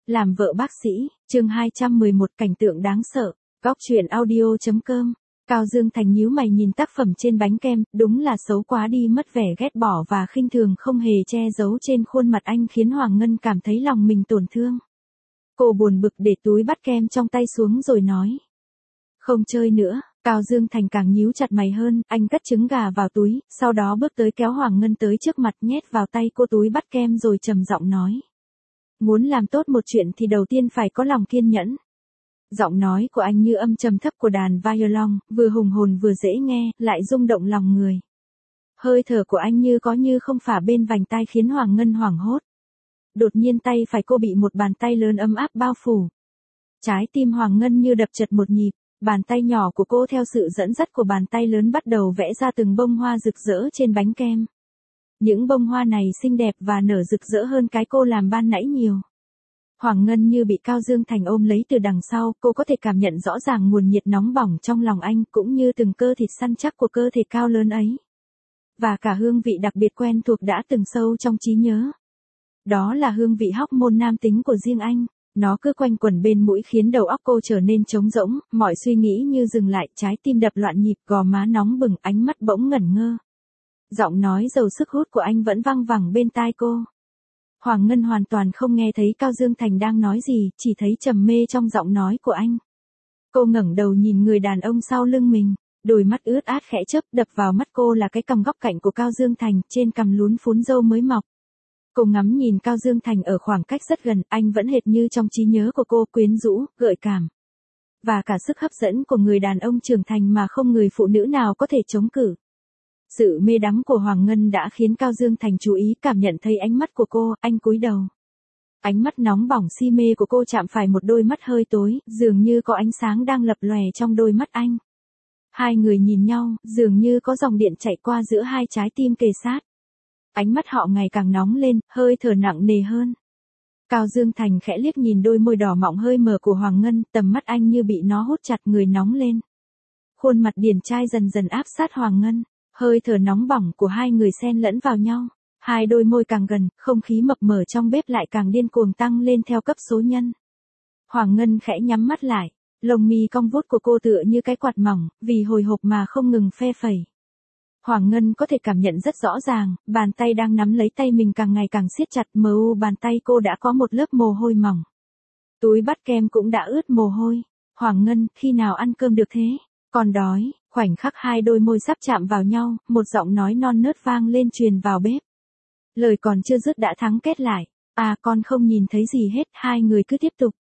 Làm vợ bác sĩ, chương 211 cảnh tượng đáng sợ, góc truyện audio.com. Cao Dương Thành nhíu mày nhìn tác phẩm trên bánh kem, đúng là xấu quá đi mất vẻ ghét bỏ và khinh thường không hề che giấu trên khuôn mặt anh khiến Hoàng Ngân cảm thấy lòng mình tổn thương. Cô buồn bực để túi bắt kem trong tay xuống rồi nói. Không chơi nữa. Cao Dương Thành càng nhíu chặt mày hơn, anh cất trứng gà vào túi, sau đó bước tới kéo Hoàng Ngân tới trước mặt nhét vào tay cô túi bắt kem rồi trầm giọng nói. Muốn làm tốt một chuyện thì đầu tiên phải có lòng kiên nhẫn. Giọng nói của anh như âm trầm thấp của đàn violon, vừa hùng hồn vừa dễ nghe, lại rung động lòng người. Hơi thở của anh như có như không phả bên vành tai khiến Hoàng Ngân hoảng hốt. Đột nhiên tay phải cô bị một bàn tay lớn ấm áp bao phủ. Trái tim Hoàng Ngân như đập chật một nhịp. Bàn tay nhỏ của cô theo sự dẫn dắt của bàn tay lớn bắt đầu vẽ ra từng bông hoa rực rỡ trên bánh kem. Những bông hoa này xinh đẹp và nở rực rỡ hơn cái cô làm ban nãy nhiều. Hoàng Ngân như bị Cao Dương Thành ôm lấy từ đằng sau, cô có thể cảm nhận rõ ràng nguồn nhiệt nóng bỏng trong lòng anh cũng như từng cơ thịt săn chắc của cơ thể cao lớn ấy. Và cả hương vị đặc biệt quen thuộc đã từng sâu trong trí nhớ. Đó là hương vị hormone nam tính của riêng anh. Nó cứ quanh quẩn bên mũi khiến đầu óc cô trở nên trống rỗng, mọi suy nghĩ như dừng lại, trái tim đập loạn nhịp, gò má nóng bừng, ánh mắt bỗng ngẩn ngơ. Giọng nói giàu sức hút của anh vẫn vang vẳng bên tai cô. Hoàng Ngân hoàn toàn không nghe thấy Cao Dương Thành đang nói gì, chỉ thấy trầm mê trong giọng nói của anh. Cô ngẩng đầu nhìn người đàn ông sau lưng mình, đôi mắt ướt át khẽ chớp, đập vào mắt cô là cái cằm góc cạnh của Cao Dương Thành, trên cằm lún phún râu mới mọc. Cô ngắm nhìn Cao Dương Thành ở khoảng cách rất gần, anh vẫn hệt như trong trí nhớ của cô, quyến rũ, gợi cảm. Và cả sức hấp dẫn của người đàn ông trưởng thành mà không người phụ nữ nào có thể chống cự. Sự mê đắm của Hoàng Ngân đã khiến Cao Dương Thành chú ý, cảm nhận thấy ánh mắt của cô, anh cúi đầu. Ánh mắt nóng bỏng si mê của cô chạm phải một đôi mắt hơi tối, dường như có ánh sáng đang lập lòe trong đôi mắt anh. Hai người nhìn nhau, dường như có dòng điện chạy qua giữa hai trái tim kề sát. Ánh mắt họ ngày càng nóng lên, hơi thở nặng nề hơn. Cao Dương Thành khẽ liếc nhìn đôi môi đỏ mọng hơi mờ của Hoàng Ngân, tầm mắt anh như bị nó hút chặt, người nóng lên. Khuôn mặt điển trai dần dần áp sát Hoàng Ngân, hơi thở nóng bỏng của hai người xen lẫn vào nhau. Hai đôi môi càng gần, không khí mập mờ trong bếp lại càng điên cuồng tăng lên theo cấp số nhân. Hoàng Ngân khẽ nhắm mắt lại, lông mi cong vút của cô tựa như cái quạt mỏng, vì hồi hộp mà không ngừng phe phẩy. Hoàng Ngân có thể cảm nhận rất rõ ràng, bàn tay đang nắm lấy tay mình càng ngày càng siết chặt, mờ u bàn tay cô đã có một lớp mồ hôi mỏng. Túi bắt kem cũng đã ướt mồ hôi. Hoàng Ngân, khi nào ăn cơm được thế? Con đói. Khoảnh khắc hai đôi môi sắp chạm vào nhau, một giọng nói non nớt vang lên truyền vào bếp. Lời còn chưa dứt đã thắng kết lại. À, con không nhìn thấy gì hết, hai người cứ tiếp tục.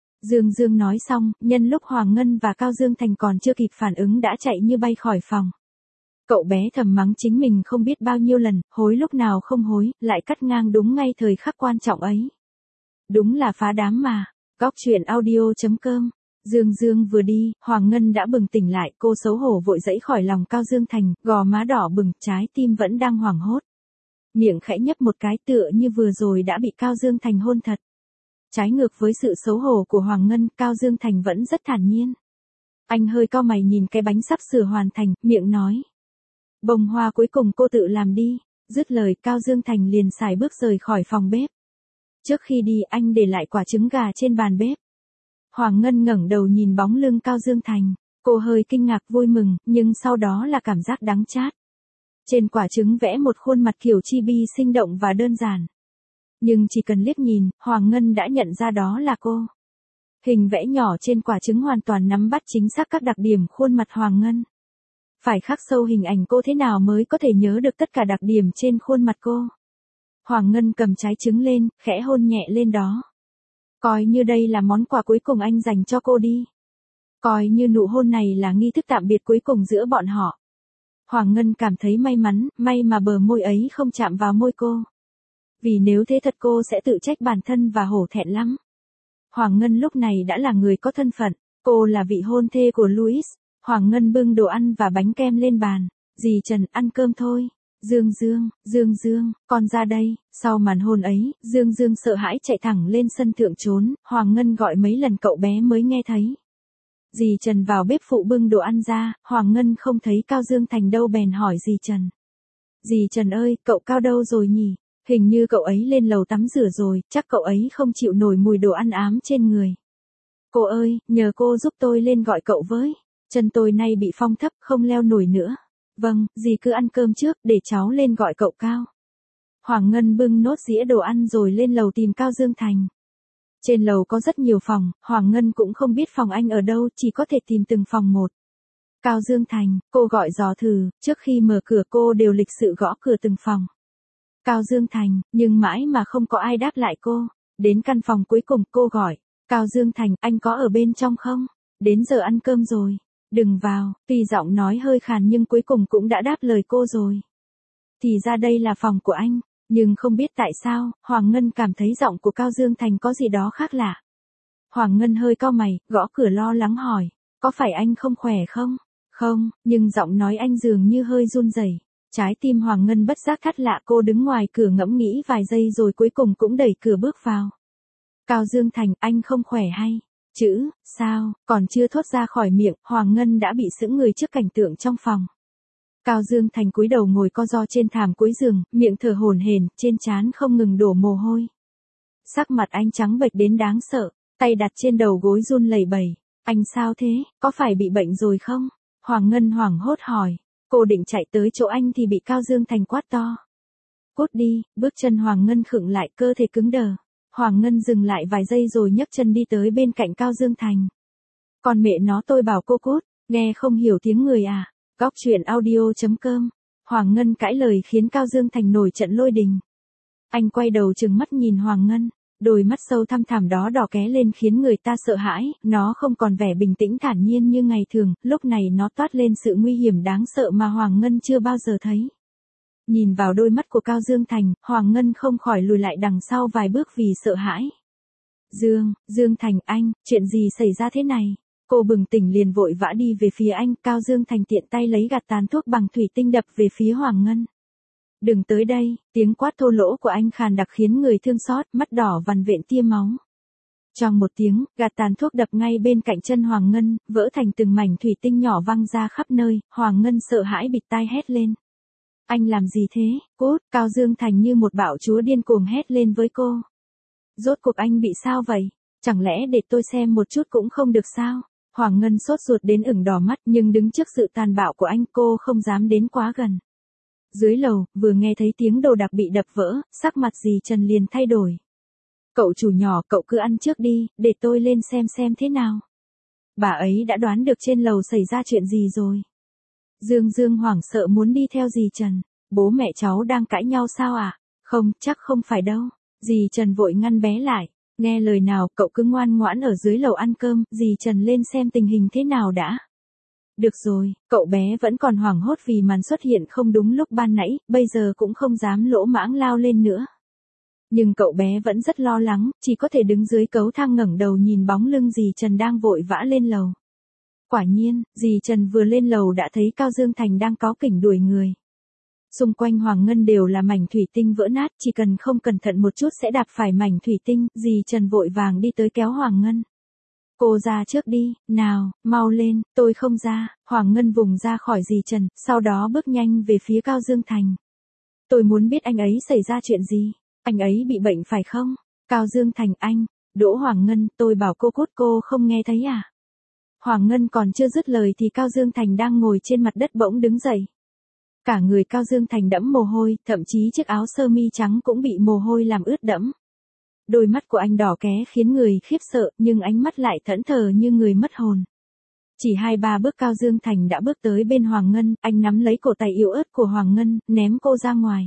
Dương nói xong, nhân lúc Hoàng Ngân và Cao Dương Thành còn chưa kịp phản ứng đã chạy như bay khỏi phòng. Cậu bé thầm mắng chính mình không biết bao nhiêu lần, hối lúc nào không hối, lại cắt ngang đúng ngay thời khắc quan trọng ấy. Đúng là phá đám mà. Góc truyện audio.com. Dương vừa đi, Hoàng Ngân đã bừng tỉnh lại, cô xấu hổ vội dẫy khỏi lòng Cao Dương Thành, gò má đỏ bừng, trái tim vẫn đang hoảng hốt. Miệng khẽ nhấp một cái tựa như vừa rồi đã bị Cao Dương Thành hôn thật. Trái ngược với sự xấu hổ của Hoàng Ngân, Cao Dương Thành vẫn rất thản nhiên. Anh hơi cau mày nhìn cái bánh sắp sửa hoàn thành, miệng nói. Bông hoa cuối cùng cô tự làm đi. Dứt lời, Cao Dương Thành liền sải bước rời khỏi phòng bếp. Trước khi đi, anh để lại quả trứng gà trên bàn bếp. Hoàng Ngân ngẩng đầu nhìn bóng lưng Cao Dương Thành. Cô hơi kinh ngạc vui mừng, nhưng sau đó là cảm giác đắng chát. Trên quả trứng vẽ một khuôn mặt kiểu chibi sinh động và đơn giản. Nhưng chỉ cần liếc nhìn, Hoàng Ngân đã nhận ra đó là cô. Hình vẽ nhỏ trên quả trứng hoàn toàn nắm bắt chính xác các đặc điểm khuôn mặt Hoàng Ngân. Phải khắc sâu hình ảnh cô thế nào mới có thể nhớ được tất cả đặc điểm trên khuôn mặt cô. Hoàng Ngân cầm trái trứng lên, khẽ hôn nhẹ lên đó. Coi như đây là món quà cuối cùng anh dành cho cô đi. Coi như nụ hôn này là nghi thức tạm biệt cuối cùng giữa bọn họ. Hoàng Ngân cảm thấy may mắn, may mà bờ môi ấy không chạm vào môi cô. Vì nếu thế thật cô sẽ tự trách bản thân và hổ thẹn lắm. Hoàng Ngân lúc này đã là người có thân phận, cô là vị hôn thê của Louis. Hoàng Ngân bưng đồ ăn và bánh kem lên bàn. Dì Trần, ăn cơm thôi. Dương, con ra đây. Sau màn hôn ấy, Dương sợ hãi chạy thẳng lên sân thượng trốn, Hoàng Ngân gọi mấy lần cậu bé mới nghe thấy. Dì Trần vào bếp phụ bưng đồ ăn ra, Hoàng Ngân không thấy Cao Dương Thành đâu bèn hỏi dì Trần. Dì Trần ơi, cậu Cao đâu rồi nhỉ? Hình như cậu ấy lên lầu tắm rửa rồi, chắc cậu ấy không chịu nổi mùi đồ ăn ám trên người. Cô ơi, nhờ cô giúp tôi lên gọi cậu với. Chân tôi nay bị phong thấp, không leo nổi nữa. Vâng, dì cứ ăn cơm trước, để cháu lên gọi cậu Cao. Hoàng Ngân bưng nốt dĩa đồ ăn rồi lên lầu tìm Cao Dương Thành. Trên lầu có rất nhiều phòng, Hoàng Ngân cũng không biết phòng anh ở đâu, chỉ có thể tìm từng phòng một. Cao Dương Thành, cô gọi dò thử, trước khi mở cửa cô đều lịch sự gõ cửa từng phòng. Cao Dương Thành, nhưng mãi mà không có ai đáp lại cô. Đến căn phòng cuối cùng cô gọi. Cao Dương Thành, anh có ở bên trong không? Đến giờ ăn cơm rồi. Đừng vào, tuy giọng nói hơi khàn nhưng cuối cùng cũng đã đáp lời cô rồi. Thì ra đây là phòng của anh, nhưng không biết tại sao, Hoàng Ngân cảm thấy giọng của Cao Dương Thành có gì đó khác lạ. Hoàng Ngân hơi cau mày, gõ cửa lo lắng hỏi, có phải anh không khỏe không? Không, nhưng giọng nói anh dường như hơi run rẩy. Trái tim Hoàng Ngân bất giác thắt lạ, cô đứng ngoài cửa ngẫm nghĩ vài giây rồi cuối cùng cũng đẩy cửa bước vào. Cao Dương Thành, anh không khỏe hay? Chữ, sao, còn chưa thốt ra khỏi miệng, Hoàng Ngân đã bị sững người trước cảnh tượng trong phòng. Cao Dương Thành cúi đầu ngồi co ro trên thảm cuối giường, miệng thở hổn hển, trên trán không ngừng đổ mồ hôi. Sắc mặt anh trắng bệch đến đáng sợ, tay đặt trên đầu gối run lẩy bẩy. Anh sao thế, có phải bị bệnh rồi không? Hoàng Ngân hoảng hốt hỏi. Cô định chạy tới chỗ anh thì bị Cao Dương Thành quát to. Cút đi, bước chân Hoàng Ngân khựng lại, cơ thể cứng đờ. Hoàng Ngân dừng lại vài giây rồi nhấc chân đi tới bên cạnh Cao Dương Thành. Còn mẹ nó tôi bảo cô cút, nghe không hiểu tiếng người à? Góc truyện audio.com. Hoàng Ngân cãi lời khiến Cao Dương Thành nổi trận lôi đình. Anh quay đầu trừng mắt nhìn Hoàng Ngân, đôi mắt sâu thăm thẳm đó đỏ ké lên khiến người ta sợ hãi, nó không còn vẻ bình tĩnh thản nhiên như ngày thường, lúc này nó toát lên sự nguy hiểm đáng sợ mà Hoàng Ngân chưa bao giờ thấy. Nhìn vào đôi mắt của Cao Dương Thành, Hoàng Ngân không khỏi lùi lại đằng sau vài bước vì sợ hãi. Dương Thành anh, chuyện gì xảy ra thế này? Cô bừng tỉnh liền vội vã đi về phía anh, Cao Dương Thành tiện tay lấy gạt tàn thuốc bằng thủy tinh đập về phía Hoàng Ngân. Đừng tới đây, tiếng quát thô lỗ của anh khàn đặc khiến người thương xót, mắt đỏ vằn vện tia máu. Trong một tiếng, gạt tàn thuốc đập ngay bên cạnh chân Hoàng Ngân, vỡ thành từng mảnh thủy tinh nhỏ văng ra khắp nơi, Hoàng Ngân sợ hãi bịt tai hét lên. Anh làm gì thế, cút, Cao Dương Thành như một bạo chúa điên cuồng hét lên với cô. Rốt cuộc anh bị sao vậy? Chẳng lẽ để tôi xem một chút cũng không được sao? Hoàng Ngân sốt ruột đến ửng đỏ mắt nhưng đứng trước sự tàn bạo của anh cô không dám đến quá gần. Dưới lầu, vừa nghe thấy tiếng đồ đạc bị đập vỡ, sắc mặt dì Trần liền thay đổi. Cậu chủ nhỏ, cậu cứ ăn trước đi, để tôi lên xem thế nào. Bà ấy đã đoán được trên lầu xảy ra chuyện gì rồi. Dương hoảng sợ muốn đi theo dì Trần. Bố mẹ cháu đang cãi nhau sao à? Không, chắc không phải đâu. Dì Trần vội ngăn bé lại. Nghe lời nào, cậu cứ ngoan ngoãn ở dưới lầu ăn cơm, dì Trần lên xem tình hình thế nào đã. Được rồi, cậu bé vẫn còn hoảng hốt vì màn xuất hiện không đúng lúc ban nãy, bây giờ cũng không dám lỗ mãng lao lên nữa. Nhưng cậu bé vẫn rất lo lắng, chỉ có thể đứng dưới cấu thang ngẩng đầu nhìn bóng lưng dì Trần đang vội vã lên lầu. Quả nhiên, dì Trần vừa lên lầu đã thấy Cao Dương Thành đang cáu kỉnh đuổi người. Xung quanh Hoàng Ngân đều là mảnh thủy tinh vỡ nát, chỉ cần không cẩn thận một chút sẽ đạp phải mảnh thủy tinh, dì Trần vội vàng đi tới kéo Hoàng Ngân. Cô ra trước đi, nào, mau lên, tôi không ra. Hoàng Ngân vùng ra khỏi dì Trần, sau đó bước nhanh về phía Cao Dương Thành. Tôi muốn biết anh ấy xảy ra chuyện gì, anh ấy bị bệnh phải không? Cao Dương Thành anh, Đỗ Hoàng Ngân, tôi bảo cô cút cô không nghe thấy à? Hoàng Ngân còn chưa dứt lời thì Cao Dương Thành đang ngồi trên mặt đất bỗng đứng dậy. Cả người Cao Dương Thành đẫm mồ hôi, thậm chí chiếc áo sơ mi trắng cũng bị mồ hôi làm ướt đẫm. Đôi mắt của anh đỏ ké khiến người khiếp sợ, nhưng ánh mắt lại thẫn thờ như người mất hồn. Chỉ 2-3 bước Cao Dương Thành đã bước tới bên Hoàng Ngân, anh nắm lấy cổ tay yếu ớt của Hoàng Ngân, ném cô ra ngoài.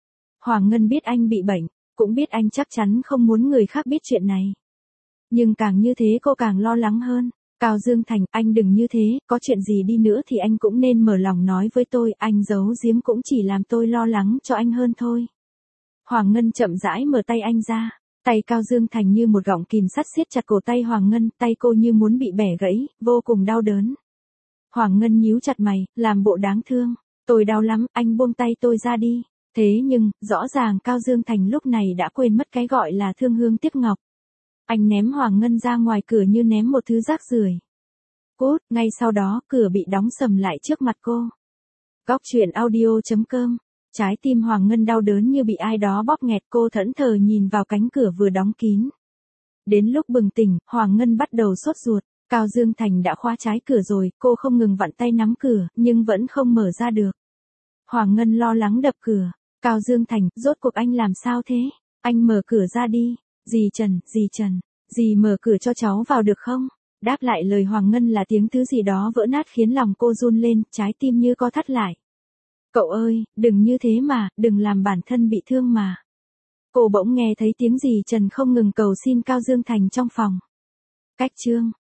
Hoàng Ngân biết anh bị bệnh, cũng biết anh chắc chắn không muốn người khác biết chuyện này. Nhưng càng như thế cô càng lo lắng hơn. Cao Dương Thành, anh đừng như thế, có chuyện gì đi nữa thì anh cũng nên mở lòng nói với tôi, anh giấu giếm cũng chỉ làm tôi lo lắng cho anh hơn thôi. Hoàng Ngân chậm rãi mở tay anh ra, tay Cao Dương Thành như một gọng kìm sắt siết chặt cổ tay Hoàng Ngân, tay cô như muốn bị bẻ gãy, vô cùng đau đớn. Hoàng Ngân nhíu chặt mày, làm bộ đáng thương, tôi đau lắm, anh buông tay tôi ra đi. Thế nhưng, rõ ràng Cao Dương Thành lúc này đã quên mất cái gọi là thương hương tiếc ngọc. Anh ném Hoàng Ngân ra ngoài cửa như ném một thứ rác rưởi. Cút, ngay sau đó, cửa bị đóng sầm lại trước mặt cô. Góc truyện audio.com Trái tim Hoàng Ngân đau đớn như bị ai đó bóp nghẹt, cô thẫn thờ nhìn vào cánh cửa vừa đóng kín. Đến lúc bừng tỉnh, Hoàng Ngân bắt đầu sốt ruột. Cao Dương Thành đã khóa trái cửa rồi, cô không ngừng vặn tay nắm cửa, nhưng vẫn không mở ra được. Hoàng Ngân lo lắng đập cửa. Cao Dương Thành, rốt cuộc anh làm sao thế? Anh mở cửa ra đi. Dì Trần, dì mở cửa cho cháu vào được không? Đáp lại lời Hoàng Ngân là tiếng thứ gì đó vỡ nát khiến lòng cô run lên, trái tim như co thắt lại. Cậu ơi, đừng như thế mà, đừng làm bản thân bị thương mà. Cô bỗng nghe thấy tiếng dì Trần không ngừng cầu xin Cao Dương Thành trong phòng. Cách chương